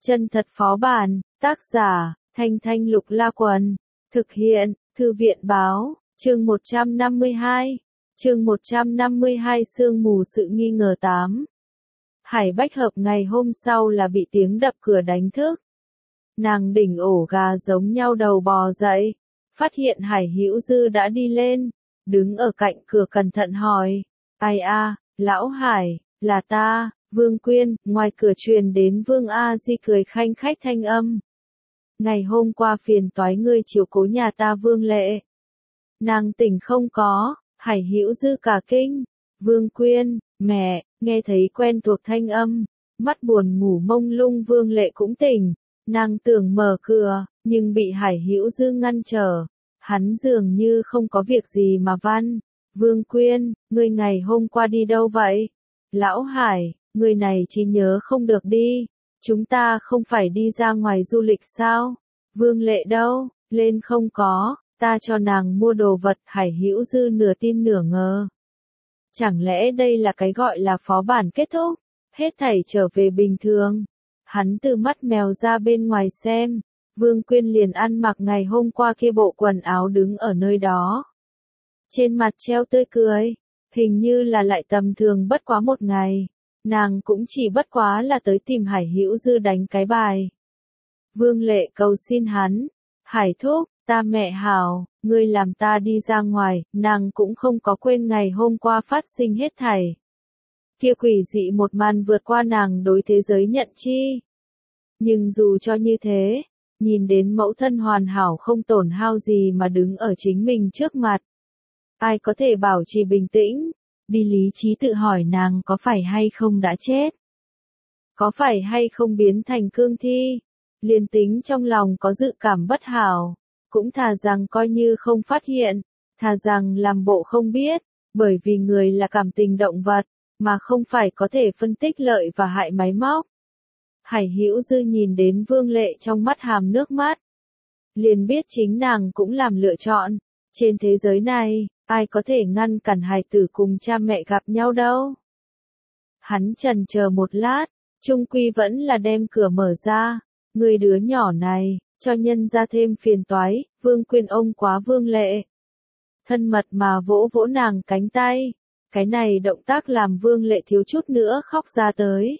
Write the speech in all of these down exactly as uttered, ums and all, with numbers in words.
Chân thật phó bản, tác giả, Thanh Thanh Lục La Quần, thực hiện, Thư viện báo, chương một trăm năm mươi hai, chương một trăm năm mươi hai sương mù sự nghi ngờ tám. Hải Bách Hợp ngày hôm sau là bị tiếng đập cửa đánh thức. Nàng đỉnh ổ gà giống nhau đầu bò dậy, phát hiện Hải Hữu Dư đã đi lên, đứng ở cạnh cửa cẩn thận hỏi, ai a, lão Hải, là ta, Vương Quyên, ngoài cửa truyền đến Vương A Di cười khanh khách thanh âm. Ngày hôm qua phiền toái ngươi chiếu cố nhà ta Vương Lệ. Nàng tỉnh không có, Hải Hữu Dư cả kinh, Vương Quyên, mẹ, nghe thấy quen thuộc thanh âm, mắt buồn ngủ mông lung Vương Lệ cũng tỉnh, nàng tưởng mở cửa, nhưng bị Hải Hữu Dư ngăn trở, hắn dường như không có việc gì mà văn, Vương Quyên, ngươi ngày hôm qua đi đâu vậy? Lão Hải, người này trí nhớ không được đi, chúng ta không phải đi ra ngoài du lịch sao? Vương Lệ đâu, lên không có, ta cho nàng mua đồ vật. Hải Hữu Dư nửa tin nửa ngờ. Chẳng lẽ đây là cái gọi là phó bản kết thúc, hết thảy trở về bình thường? Hắn từ mắt mèo ra bên ngoài xem, Vương Quyên liền ăn mặc ngày hôm qua kia bộ quần áo đứng ở nơi đó. Trên mặt treo tươi cười, hình như là lại tầm thường bất quá một ngày. Nàng cũng chỉ bất quá là tới tìm Hải Hữu Dư đánh cái bài. Vương Lệ cầu xin hắn, Hải thúc, ta mẹ hảo, ngươi làm ta đi ra ngoài, nàng cũng không có quên ngày hôm qua phát sinh hết thảy. Kia quỷ dị một màn vượt qua nàng đối thế giới nhận chi. Nhưng dù cho như thế, nhìn đến mẫu thân hoàn hảo không tổn hao gì mà đứng ở chính mình trước mặt. Ai có thể bảo trì bình tĩnh? Đi lý trí tự hỏi nàng có phải hay không đã chết? Có phải hay không biến thành cương thi? Liên tính trong lòng có dự cảm bất hảo, cũng thà rằng coi như không phát hiện, thà rằng làm bộ không biết, bởi vì người là cảm tình động vật, mà không phải có thể phân tích lợi và hại máy móc. Hải Hữu Dư nhìn đến Vương Lệ trong mắt hàm nước mắt, liền biết chính nàng cũng làm lựa chọn, trên thế giới này, ai có thể ngăn cản hài tử cùng cha mẹ gặp nhau đâu. Hắn chần chờ một lát, chung quy vẫn là đem cửa mở ra, người đứa nhỏ này, cho nhân ra thêm phiền toái. Vương Quyên ôm quá Vương Lệ, thân mật mà vỗ vỗ nàng cánh tay, cái này động tác làm Vương Lệ thiếu chút nữa khóc ra tới.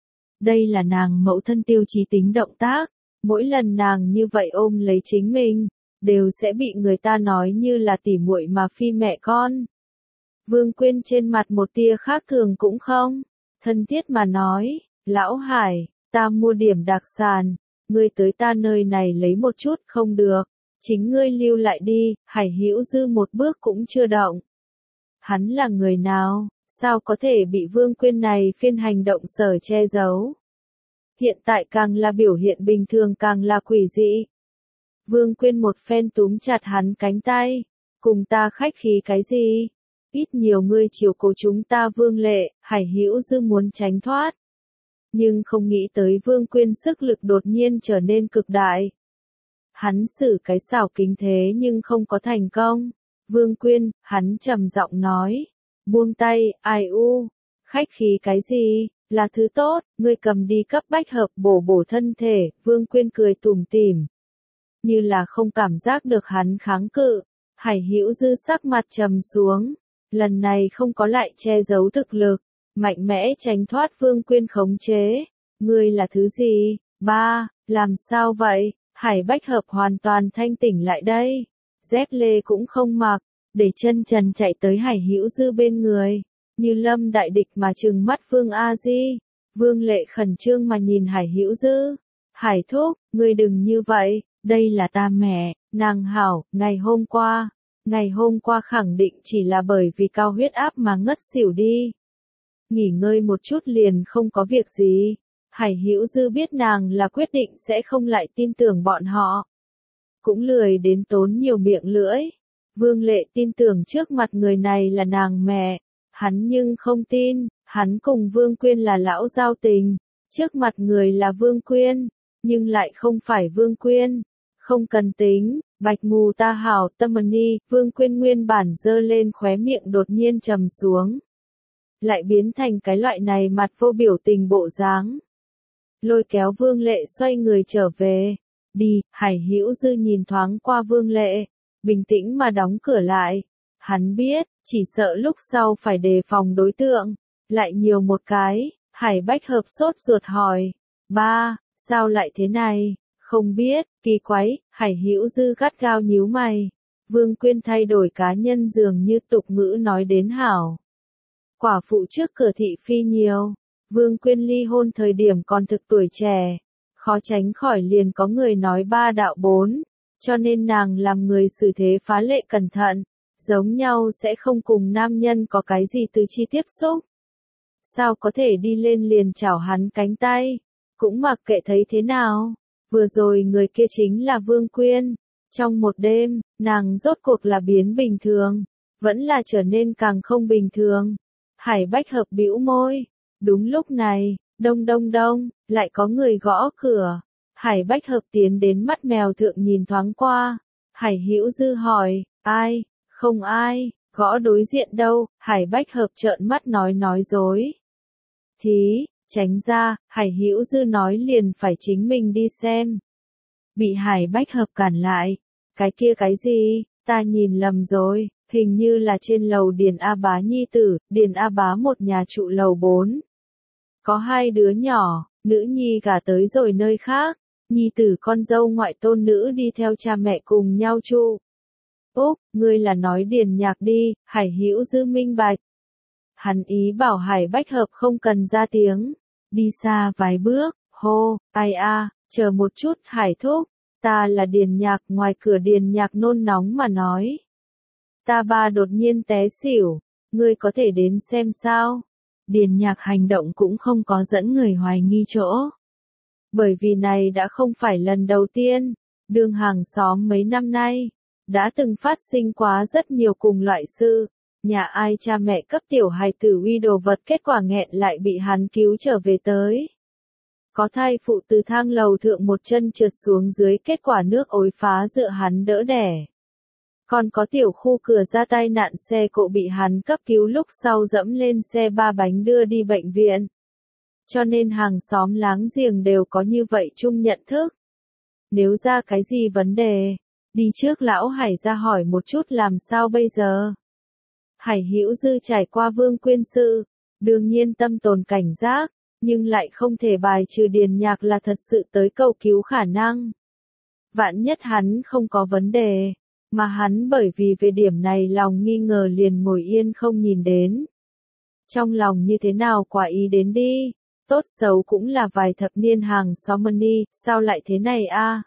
Đây là nàng mẫu thân tiêu chí tính động tác, mỗi lần nàng như vậy ôm lấy chính mình, đều sẽ bị người ta nói như là tỉ muội mà phi mẹ con. Vương Quyên trên mặt một tia khác thường cũng không, thân thiết mà nói, lão Hải, ta mua điểm đặc sản, ngươi tới ta nơi này lấy một chút không được, chính ngươi lưu lại đi. Hải Hữu Dư một bước cũng chưa động. Hắn là người nào, sao có thể bị Vương Quyên này phiên hành động sở che giấu? Hiện tại càng là biểu hiện bình thường càng là quỷ dị. Vương Quyên một phen túm chặt hắn cánh tay, cùng ta khách khí cái gì? Ít nhiều ngươi chiều cố chúng ta Vương Lệ. Hải Hữu Dư muốn tránh thoát, nhưng không nghĩ tới Vương Quyên sức lực đột nhiên trở nên cực đại. Hắn xử cái xảo kính thế nhưng không có thành công. Vương Quyên, hắn trầm giọng nói, buông tay. Ai u, khách khí cái gì, là thứ tốt, ngươi cầm đi cấp Bách Hợp bổ bổ thân thể. Vương Quyên cười tủm tỉm, như là không cảm giác được hắn kháng cự. Hải Hữu Dư sắc mặt trầm xuống, lần này không có lại che giấu thực lực, mạnh mẽ tránh thoát Vương Quyên khống chế. Ngươi là thứ gì? Ba, làm sao vậy? Hải Bách Hợp hoàn toàn thanh tỉnh lại đây, dép lê cũng không mặc, để chân trần chạy tới Hải Hữu Dư bên người, như lâm đại địch mà trừng mắt Vương A Di. Vương Lệ khẩn trương mà nhìn Hải Hữu Dư, Hải thúc, ngươi đừng như vậy, đây là ta mẹ, nàng hảo. Ngày hôm qua, ngày hôm qua khẳng định chỉ là bởi vì cao huyết áp mà ngất xỉu đi. Nghỉ ngơi một chút liền không có việc gì. Hải Hữu Dư biết nàng là quyết định sẽ không lại tin tưởng bọn họ, cũng lười đến tốn nhiều miệng lưỡi. Vương Lệ tin tưởng trước mặt người này là nàng mẹ, hắn nhưng không tin. Hắn cùng Vương Quyên là lão giao tình, trước mặt người là Vương Quyên, nhưng lại không phải Vương Quyên. Không cần tính, bạch mù ta hảo tâm ni. Vương Quyên nguyên bản dơ lên khóe miệng đột nhiên trầm xuống, lại biến thành cái loại này mặt vô biểu tình bộ dáng. lôi kéo Vương Lệ xoay người trở về. Đi, Hải Hữu Dư nhìn thoáng qua Vương Lệ, bình tĩnh mà đóng cửa lại. Hắn biết, chỉ sợ lúc sau phải đề phòng đối tượng, lại nhiều một cái. Hải Bách Hợp sốt ruột hỏi, ba, sao lại thế này? Không biết, kỳ quái. Hải Hữu Dư gắt gao nhíu mày. Vương Quyên thay đổi cá nhân dường như tục ngữ nói đến hảo. Quả phụ trước cửa thị phi nhiều. Vương Quyên ly hôn thời điểm còn thực tuổi trẻ, khó tránh khỏi liền có người nói ba đạo bốn, cho nên nàng làm người xử thế phá lệ cẩn thận, giống nhau sẽ không cùng nam nhân có cái gì từ chi tiếp xúc. Sao có thể đi lên liền chảo hắn cánh tay, cũng mặc kệ thấy thế nào. Vừa rồi người kia chính là Vương Quyên. Trong một đêm, nàng rốt cuộc là biến bình thường, vẫn là trở nên càng không bình thường. Hải Bách Hợp bĩu môi. Đúng lúc này, đông đông đông, lại có người gõ cửa. Hải Bách Hợp tiến đến mắt mèo thượng nhìn thoáng qua. Hải Hữu Dư hỏi, ai? Không ai, gõ đối diện đâu. Hải Bách Hợp trợn mắt nói nói dối. Thí, tránh ra. Hải Hữu Dư nói liền phải chính mình đi xem. Bị Hải Bách Hợp cản lại. Cái kia cái gì, ta nhìn lầm rồi, hình như là trên lầu Điền A Bá nhi tử. Điền A Bá một nhà trụ lầu bốn. Có hai đứa nhỏ, nữ nhi gả tới rồi nơi khác, nhi tử con dâu ngoại tôn nữ đi theo cha mẹ cùng nhau trụ. Úc, ngươi là nói Điền Nhạc đi. Hải Hữu Dư minh bạch. Hắn ý bảo Hải Bách Hợp không cần ra tiếng, đi xa vài bước, hô, ai a, chờ một chút. Hải thúc, ta là Điền Nhạc. Ngoài cửa Điền Nhạc nôn nóng mà nói, ta ba đột nhiên té xỉu, ngươi có thể đến xem sao? Điền Nhạc hành động cũng không có dẫn người hoài nghi chỗ. Bởi vì này đã không phải lần đầu tiên, đường hàng xóm mấy năm nay, đã từng phát sinh quá rất nhiều cùng loại sự. Nhà ai cha mẹ cấp tiểu hài tử uy đồ vật kết quả nghẹn lại bị hắn cứu trở về tới. Có thai phụ từ thang lầu thượng một chân trượt xuống dưới kết quả nước ối phá dựa hắn đỡ đẻ. Còn có tiểu khu cửa ra tai nạn xe cộ bị hắn cấp cứu lúc sau dẫm lên xe ba bánh đưa đi bệnh viện. Cho nên hàng xóm láng giềng đều có như vậy chung nhận thức. Nếu ra cái gì vấn đề, đi trước lão Hải ra hỏi một chút làm sao bây giờ. Hải Hữu Dư trải qua Vương Quyên sự, đương nhiên tâm tồn cảnh giác, nhưng lại không thể bài trừ Điền Nhạc là thật sự tới cầu cứu khả năng. Vạn nhất hắn không có vấn đề, mà hắn bởi vì về điểm này lòng nghi ngờ liền ngồi yên không nhìn đến. Trong lòng như thế nào quả ý đến đi, tốt xấu cũng là vài thập niên hàng xóm money, sao lại thế này a?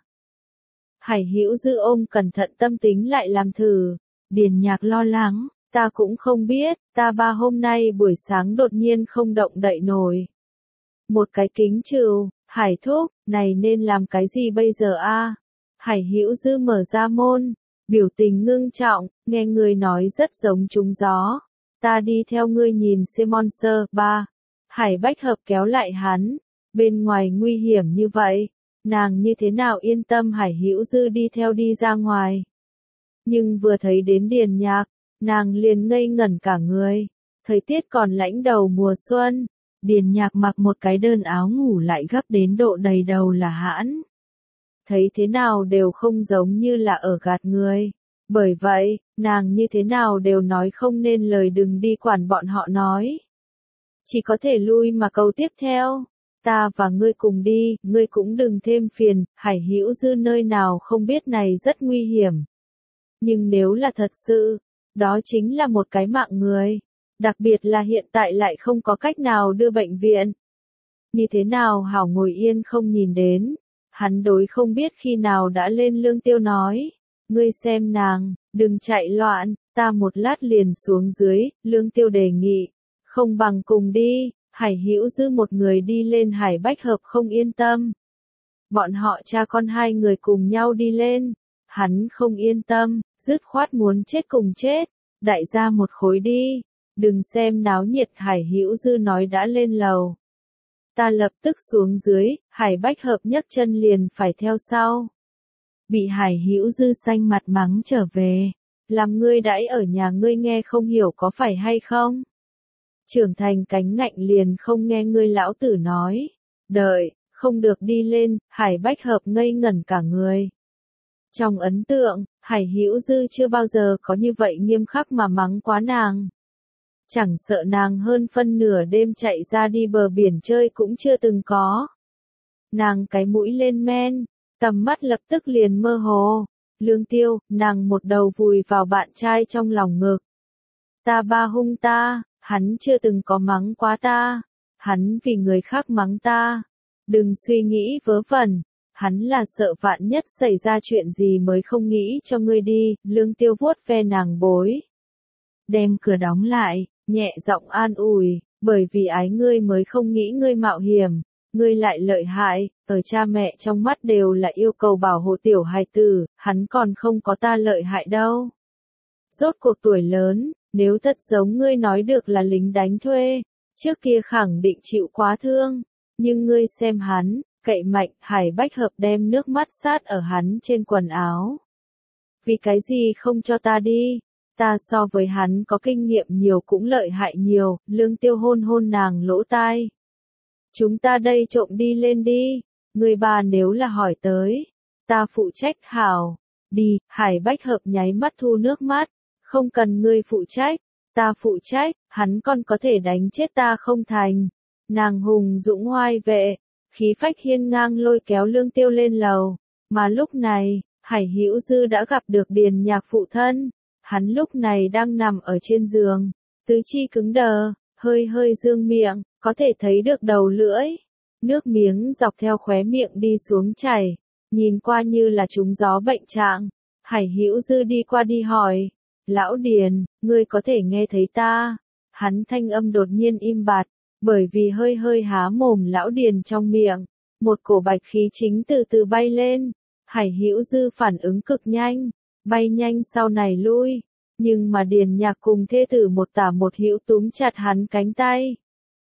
Hải Hữu Dư ôm cẩn thận tâm tính lại làm thử. Điền Nhạc lo lắng, ta cũng không biết, ta ba hôm nay buổi sáng đột nhiên không động đậy nổi. Một cái kính trừ, Hải thúc, này nên làm cái gì bây giờ a? Hải Hữu Dư mở ra môn, biểu tình ngưng trọng, nghe người nói rất giống trúng gió. Ta đi theo ngươi nhìn xem monster. Ba. Hải Bách Hợp kéo lại hắn, bên ngoài nguy hiểm như vậy, nàng như thế nào yên tâm Hải Hữu Dư đi theo đi ra ngoài. Nhưng vừa thấy đến Điền Nhạc, nàng liền ngây ngẩn cả người. Thời tiết còn lãnh đầu mùa xuân, Điền Nhạc mặc một cái đơn áo ngủ lại gấp đến độ đầy đầu là hãn. Thấy thế nào đều không giống như là ở gạt người. Bởi vậy, nàng như thế nào đều nói không nên lời, đừng đi quản bọn họ nói. Chỉ có thể lui mà câu tiếp theo. Ta và ngươi cùng đi, ngươi cũng đừng thêm phiền. Hải Hữu Dư nơi nào không biết này rất nguy hiểm. Nhưng nếu là thật sự, đó chính là một cái mạng người. Đặc biệt là hiện tại lại không có cách nào đưa bệnh viện. Như thế nào hảo ngồi yên không nhìn đến. Hắn đối không biết khi nào đã lên Lương Tiêu nói. Ngươi xem nàng, đừng chạy loạn, ta một lát liền xuống dưới. Lương Tiêu đề nghị, không bằng cùng đi. Hải Hữu Dư một người đi lên, Hải Bách Hợp không yên tâm. Bọn họ cha con hai người cùng nhau đi lên. Hắn không yên tâm, dứt khoát muốn chết cùng chết. Đại gia một khối đi, đừng xem náo nhiệt. Hải Hữu Dư nói đã lên lầu. Ta lập tức xuống dưới. Hải Bách Hợp nhấc chân liền phải theo sau. Bị Hải Hữu Dư xanh mặt mắng trở về. Làm ngươi đãi ở nhà ngươi nghe không hiểu có phải hay không? Trưởng thành cánh ngạnh liền không nghe ngươi lão tử nói. Đợi, không được đi lên, Hải Bách Hợp ngây ngẩn cả người. Trong ấn tượng, Hải Hữu Dư chưa bao giờ có như vậy nghiêm khắc mà mắng quá nàng. Chẳng sợ nàng hơn phân nửa đêm chạy ra đi bờ biển chơi cũng chưa từng có. Nàng cái mũi lên men, tầm mắt lập tức liền mơ hồ. Lương Tiêu, nàng một đầu vùi vào bạn trai trong lòng ngực. Ta ba hung ta, hắn chưa từng có mắng quá ta. Hắn vì người khác mắng ta. Đừng suy nghĩ vớ vẩn. Hắn là sợ vạn nhất xảy ra chuyện gì mới không nghĩ cho ngươi đi. Lương Tiêu vuốt ve nàng bối. Đem cửa đóng lại, nhẹ giọng an ủi, bởi vì ái ngươi mới không nghĩ ngươi mạo hiểm. Ngươi lại lợi hại, ở cha mẹ trong mắt đều là yêu cầu bảo hộ tiểu hài tử, hắn còn không có ta lợi hại đâu. Rốt cuộc tuổi lớn, nếu thật giống ngươi nói được là lính đánh thuê, trước kia khẳng định chịu quá thương, nhưng ngươi xem hắn, cậy mạnh. Hải Bách Hợp đem nước mắt sát ở hắn trên quần áo. Vì cái gì không cho ta đi? Ta so với hắn có kinh nghiệm nhiều cũng lợi hại nhiều. Lương Tiêu hôn hôn nàng lỗ tai. Chúng ta đây trộm đi lên đi, người bà nếu là hỏi tới, ta phụ trách hảo, đi. Hải Bách Hợp nháy mắt thu nước mắt, không cần ngươi phụ trách, ta phụ trách, hắn còn có thể đánh chết ta không thành. Nàng hùng dũng oai vệ, khí phách hiên ngang lôi kéo Lương Tiêu lên lầu, mà lúc này, Hải Hữu Dư đã gặp được Điền Nhạc phụ thân, hắn lúc này đang nằm ở trên giường, tứ chi cứng đờ, hơi hơi dương miệng, có thể thấy được đầu lưỡi, nước miếng dọc theo khóe miệng đi xuống chảy, nhìn qua như là trúng gió bệnh trạng. Hải Hữu Dư đi qua đi hỏi, lão Điền, ngươi có thể nghe thấy ta? Hắn thanh âm đột nhiên im bặt, bởi vì hơi hơi há mồm lão Điền trong miệng, một cổ bạch khí chính từ từ bay lên. Hải Hữu Dư phản ứng cực nhanh, bay nhanh sau này lui, nhưng mà Điền Nhạc cùng thê tử một tả một hữu túm chặt hắn cánh tay.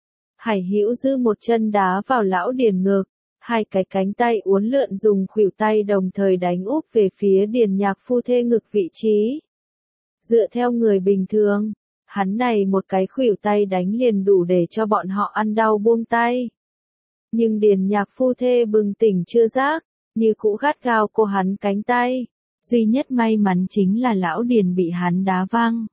Hải Hữu Dư một chân đá vào lão Điền ngực, hai cái cánh tay uốn lượn dùng khuỷu tay đồng thời đánh úp về phía Điền Nhạc phu thê ngực vị trí. Dựa theo người bình thường, hắn này một cái khuỷu tay đánh liền đủ để cho bọn họ ăn đau buông tay. Nhưng Điền Nhạc phu thê bừng tỉnh chưa giác, như cũ gắt gao cô hắn cánh tay. Duy nhất may mắn chính là lão Điền bị hắn đá văng.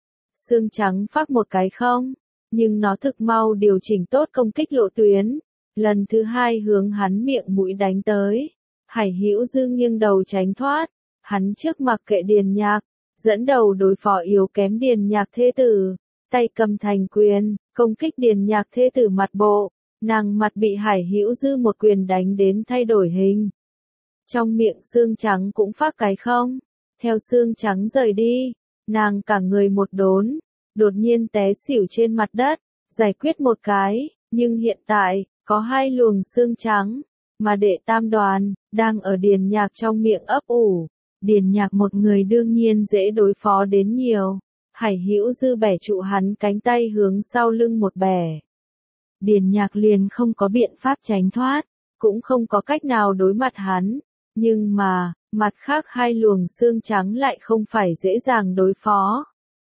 Xương trắng phác một cái không, nhưng nó thực mau điều chỉnh tốt công kích lộ tuyến. Lần thứ hai hướng hắn miệng mũi đánh tới. Hải Hữu Dư nghiêng đầu tránh thoát. Hắn trước mặc kệ Điền Nhạc, dẫn đầu đối phó yếu kém Điền Nhạc thê tử. Tay cầm thành quyền, công kích Điền Nhạc thê tử mặt bộ. Nàng mặt bị Hải Hữu Dư một quyền đánh đến thay đổi hình. Trong miệng xương trắng cũng phát cái không. Theo xương trắng rời đi, nàng cả người một đốn, đột nhiên té xỉu trên mặt đất, giải quyết một cái, nhưng hiện tại, có hai luồng xương trắng, mà đệ tam đoàn, đang ở Điền Nhạc trong miệng ấp ủ. Điền Nhạc một người đương nhiên dễ đối phó đến nhiều. Hải Hữu Dư bẻ trụ hắn cánh tay hướng sau lưng một bẻ. Điền Nhạc liền không có biện pháp tránh thoát, cũng không có cách nào đối mặt hắn. Nhưng mà, mặt khác hai luồng xương trắng lại không phải dễ dàng đối phó.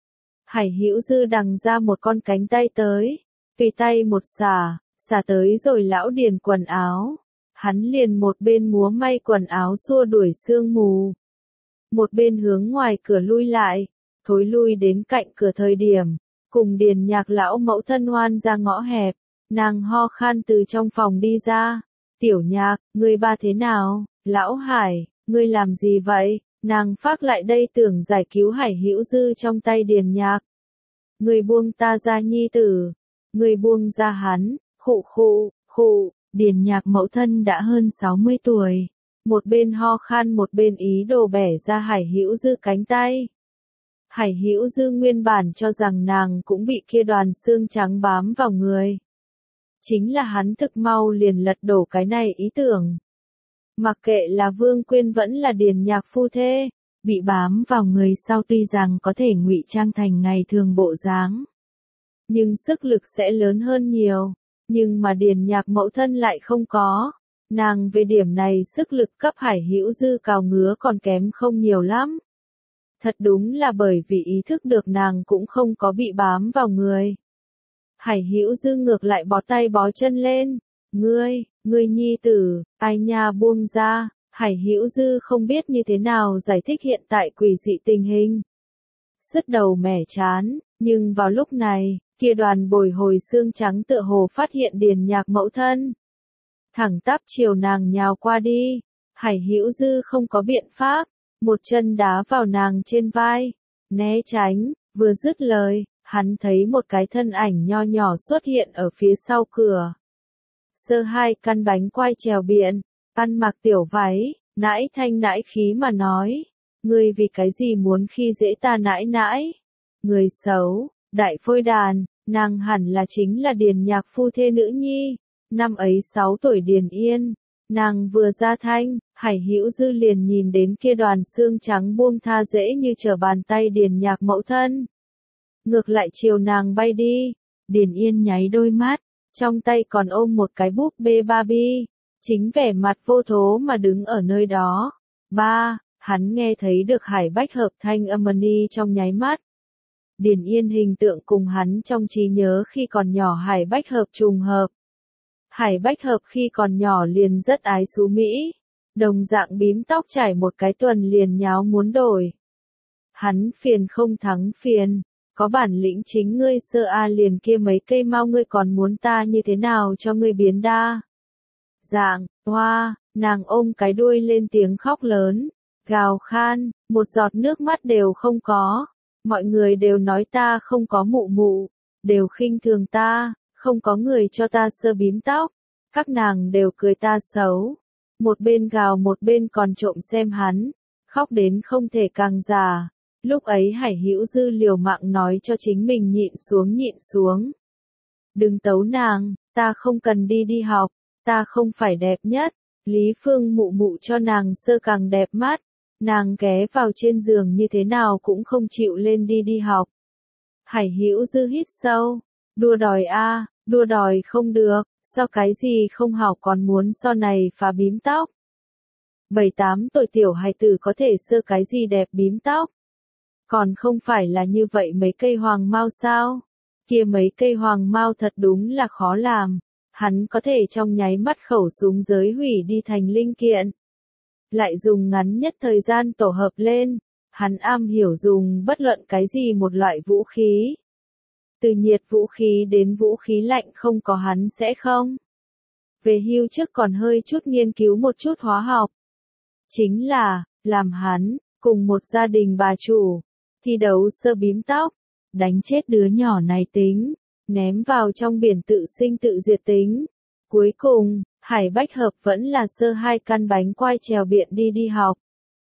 Hải Hữu Dư đằng ra một con cánh tay tới, tùy tay một xả, xả tới rồi lão Điền quần áo. Hắn liền một bên múa may quần áo xua đuổi sương mù. Một bên hướng ngoài cửa lui lại, thối lui đến cạnh cửa thời điểm, cùng Điền Nhạc lão mẫu thân hoan ra ngõ hẹp, nàng ho khan từ trong phòng đi ra. Tiểu Nhạc, ngươi ba thế nào? Lão Hải, ngươi làm gì vậy? Nàng phác lại đây tưởng giải cứu Hải Hữu Dư trong tay Điền Nhạc. Ngươi buông ta ra nhi tử. Ngươi buông ra hắn. Khụ khụ, khụ. Điền Nhạc mẫu thân đã hơn sáu mươi tuổi. Một bên ho khan một bên ý đồ bẻ ra Hải Hữu Dư cánh tay. Hải Hữu Dư nguyên bản cho rằng nàng cũng bị kia đoàn xương trắng bám vào người. Chính là hắn thực mau liền lật đổ cái này ý tưởng. Mặc kệ là Vương Quyên vẫn là Điền Nhạc phu thê, bị bám vào người sau tuy rằng có thể ngụy trang thành ngày thường bộ dáng, nhưng sức lực sẽ lớn hơn nhiều. Nhưng mà Điền Nhạc mẫu thân lại không có. Nàng về điểm này sức lực cấp Hải Hữu Dư cào ngứa còn kém không nhiều lắm. Thật đúng là bởi vì ý thức được nàng cũng không có bị bám vào người. Hải Hữu Dư ngược lại bó tay bó chân lên, Ngươi, ngươi nhi tử, ai nha buông ra, Hải Hữu Dư không biết như thế nào giải thích hiện tại quỷ dị tình hình. Sứt đầu mẻ chán, nhưng vào lúc này, kia đoàn bồi hồi xương trắng tựa hồ phát hiện Điền Nhạc mẫu thân. Thẳng tắp chiều nàng nhào qua đi, Hải Hữu Dư không có biện pháp, một chân đá vào nàng trên vai, né tránh, vừa dứt lời, hắn thấy một cái thân ảnh nho nhỏ xuất hiện ở phía sau cửa. Sơ hai căn bánh quai trèo biện, ăn mặc tiểu váy, nãi thanh nãi khí mà nói, ngươi vì cái gì muốn khi dễ ta nãi nãi? Người xấu, đại phôi đàn, nàng hẳn là chính là Điền Nhạc phu thê nữ nhi, năm ấy sáu tuổi Điền Yên, nàng vừa ra thanh, Hải Hữu Dư liền nhìn đến kia đoàn xương trắng buông tha dễ như trở bàn tay Điền Nhạc mẫu thân. Ngược lại chiều nàng bay đi, Điền Yên nháy đôi mắt, trong tay còn ôm một cái búp bê Barbie, chính vẻ mặt vô thố mà đứng ở nơi đó. Ba, hắn nghe thấy được Hải Bách Hợp thanh âm ni trong nháy mắt. Điền Yên hình tượng cùng hắn trong trí nhớ khi còn nhỏ Hải Bách Hợp trùng hợp. Hải Bách Hợp khi còn nhỏ liền rất ái xú Mỹ, đồng dạng bím tóc trải một cái tuần liền nháo muốn đổi. Hắn phiền không thắng phiền, có bản lĩnh chính ngươi sơ a liền kia mấy cây mau ngươi còn muốn ta như thế nào cho ngươi biến đa. Dạng, hoa, nàng ôm cái đuôi lên tiếng khóc lớn, gào khan, một giọt nước mắt đều không có. Mọi người đều nói ta không có mụ mụ, đều khinh thường ta, không có người cho ta sơ bím tóc. Các nàng đều cười ta xấu. Một bên gào một bên còn trộm xem hắn, khóc đến không thể càng già. Lúc ấy Hải Hữu Dư liều mạng nói cho chính mình nhịn xuống nhịn xuống. Đừng tấu nàng, ta không cần đi đi học, ta không phải đẹp nhất. Lý Phương mụ mụ cho nàng sơ càng đẹp mắt. Nàng ghé vào trên giường như thế nào cũng không chịu lên đi đi học. Hải Hữu Dư hít sâu, đua đòi a, đua đòi không được, sao cái gì không học còn muốn so này phá bím tóc. Bảy tám tuổi tiểu hài tử có thể sơ cái gì đẹp bím tóc. Còn không phải là như vậy mấy cây hoàng mao sao? Kia mấy cây hoàng mao thật đúng là khó làm, hắn có thể trong nháy mắt khẩu súng giới hủy đi thành linh kiện. Lại dùng ngắn nhất thời gian tổ hợp lên, hắn am hiểu dùng bất luận cái gì một loại vũ khí. Từ nhiệt vũ khí đến vũ khí lạnh không có hắn sẽ không. Về hưu trước còn hơi chút nghiên cứu một chút hóa học. Chính là, làm hắn, cùng một gia đình bà chủ, thi đấu sơ bím tóc, đánh chết đứa nhỏ này tính, ném vào trong biển tự sinh tự diệt tính. Cuối cùng, Hải Bách Hợp vẫn là sơ hai căn bánh quai trèo biện đi đi học.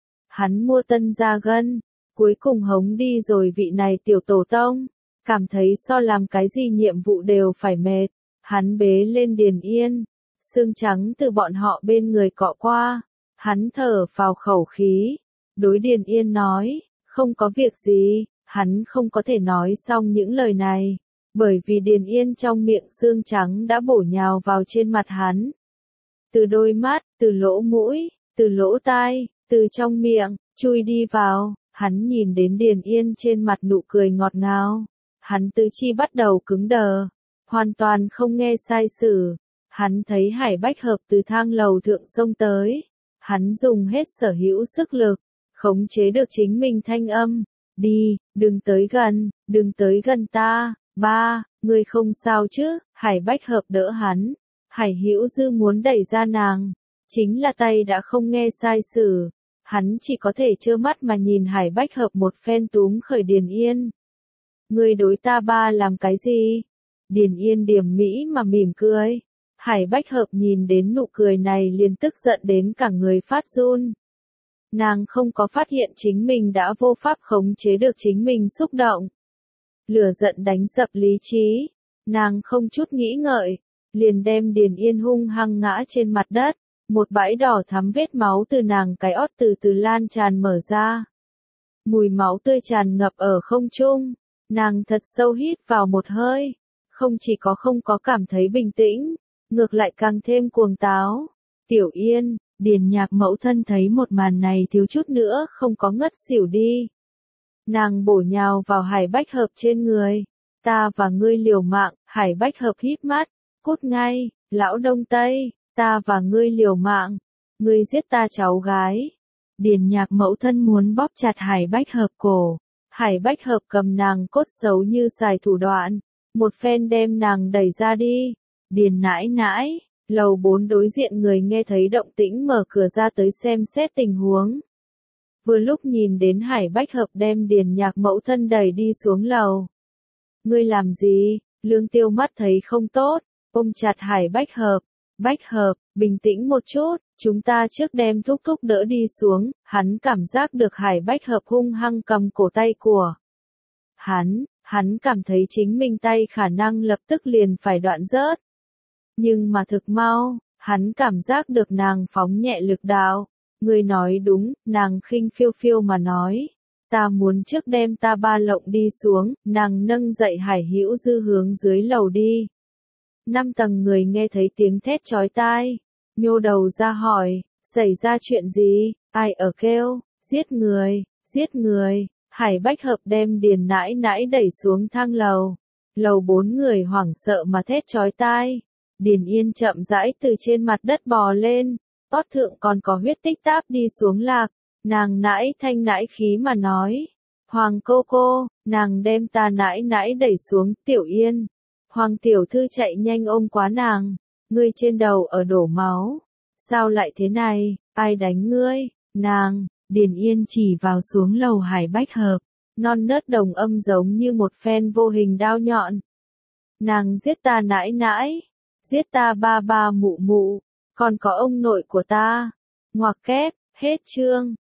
Hắn mua tân da gân, cuối cùng hống đi rồi vị này tiểu tổ tông, cảm thấy so làm cái gì nhiệm vụ đều phải mệt. Hắn bế lên Điền Yên, xương trắng từ bọn họ bên người cọ qua, hắn thở vào khẩu khí, đối Điền Yên nói, không có việc gì, hắn không có thể nói xong những lời này, bởi vì Điền Yên trong miệng xương trắng đã bổ nhào vào trên mặt hắn. Từ đôi mắt, từ lỗ mũi, từ lỗ tai, từ trong miệng, chui đi vào, hắn nhìn đến Điền Yên trên mặt nụ cười ngọt ngào. Hắn tứ chi bắt đầu cứng đờ, hoàn toàn không nghe sai sử. Hắn thấy Hải Bách Hợp từ thang lầu thượng xông tới. Hắn dùng hết sở hữu sức lực, khống chế được chính mình thanh âm. Đi, đừng tới gần, đừng tới gần ta, ba, ngươi không sao chứ, Hải Bách Hợp đỡ hắn. Hải Hữu Dư muốn đẩy ra nàng, chính là tay đã không nghe sai sử. Hắn chỉ có thể trơ mắt mà nhìn Hải Bách Hợp một phen túm khởi Điền Yên. Ngươi đối ta ba làm cái gì? Điền Yên điểm mỹ mà mỉm cười. Hải Bách Hợp nhìn đến nụ cười này liền tức giận đến cả người phát run. Nàng không có phát hiện chính mình đã vô pháp khống chế được chính mình xúc động. Lửa giận đánh sập lý trí. Nàng không chút nghĩ ngợi, liền đem Điền Yên hung hăng ngã trên mặt đất. Một bãi đỏ thắm vết máu từ nàng cái ót từ từ lan tràn mở ra. Mùi máu tươi tràn ngập ở không trung. Nàng thật sâu hít vào một hơi, không chỉ có không có cảm thấy bình tĩnh, ngược lại càng thêm cuồng táo. Tiểu Yên, Điền Nhạc mẫu thân thấy một màn này thiếu chút nữa không có ngất xỉu đi. Nàng bổ nhào vào Hải Bách Hợp trên người. Ta và ngươi liều mạng, Hải Bách Hợp híp mắt, cút ngay, Lão Đông Tây, ta và ngươi liều mạng, ngươi giết ta cháu gái. Điền Nhạc mẫu thân muốn bóp chặt Hải Bách Hợp cổ. Hải Bách Hợp cầm nàng cốt xấu như xài thủ đoạn, một phen đem nàng đẩy ra đi. Điền nãi nãi, lầu bốn đối diện người nghe thấy động tĩnh mở cửa ra tới xem xét tình huống. Vừa lúc nhìn đến Hải Bách Hợp đem Điền Nhạc mẫu thân đẩy đi xuống lầu. Ngươi làm gì? Lương Tiêu mắt thấy không tốt, ôm chặt Hải Bách Hợp. Bách Hợp, bình tĩnh một chút, chúng ta trước đem thúc thúc đỡ đi xuống. Hắn cảm giác được Hải Bách Hợp hung hăng cầm cổ tay của hắn, hắn cảm thấy chính mình tay khả năng lập tức liền phải đoạn rớt. Nhưng mà thực mau, hắn cảm giác được nàng phóng nhẹ lực đạo. Ngươi nói đúng, nàng khinh phiêu phiêu mà nói. Ta muốn trước đem ta ba lộng đi xuống, nàng nâng dậy Hải Hữu Dư hướng dưới lầu đi. Năm tầng người nghe thấy tiếng thét chói tai, nhô đầu ra hỏi, xảy ra chuyện gì, ai ở kêu, giết người, giết người. Hải Bách Hợp đem Điền nãi nãi đẩy xuống thang lầu. Lầu bốn người hoảng sợ mà thét chói tai. Điền Yên chậm rãi từ trên mặt đất bò lên, pót thượng còn có huyết tích táp đi xuống lạc. Nàng nãi thanh nãi khí mà nói, Hoàng cô cô, nàng đem ta nãi nãi đẩy xuống. Tiểu Yên, Hoàng tiểu thư chạy nhanh ôm quá nàng, ngươi trên đầu ở đổ máu, sao lại thế này, ai đánh ngươi? Nàng, Điền Yên chỉ vào xuống lầu Hải Bách Hợp, non nớt đồng âm giống như một phen vô hình đao nhọn. Nàng giết ta nãi nãi, giết ta ba ba mụ mụ, còn có ông nội của ta. Ngoặc kép, hết chương.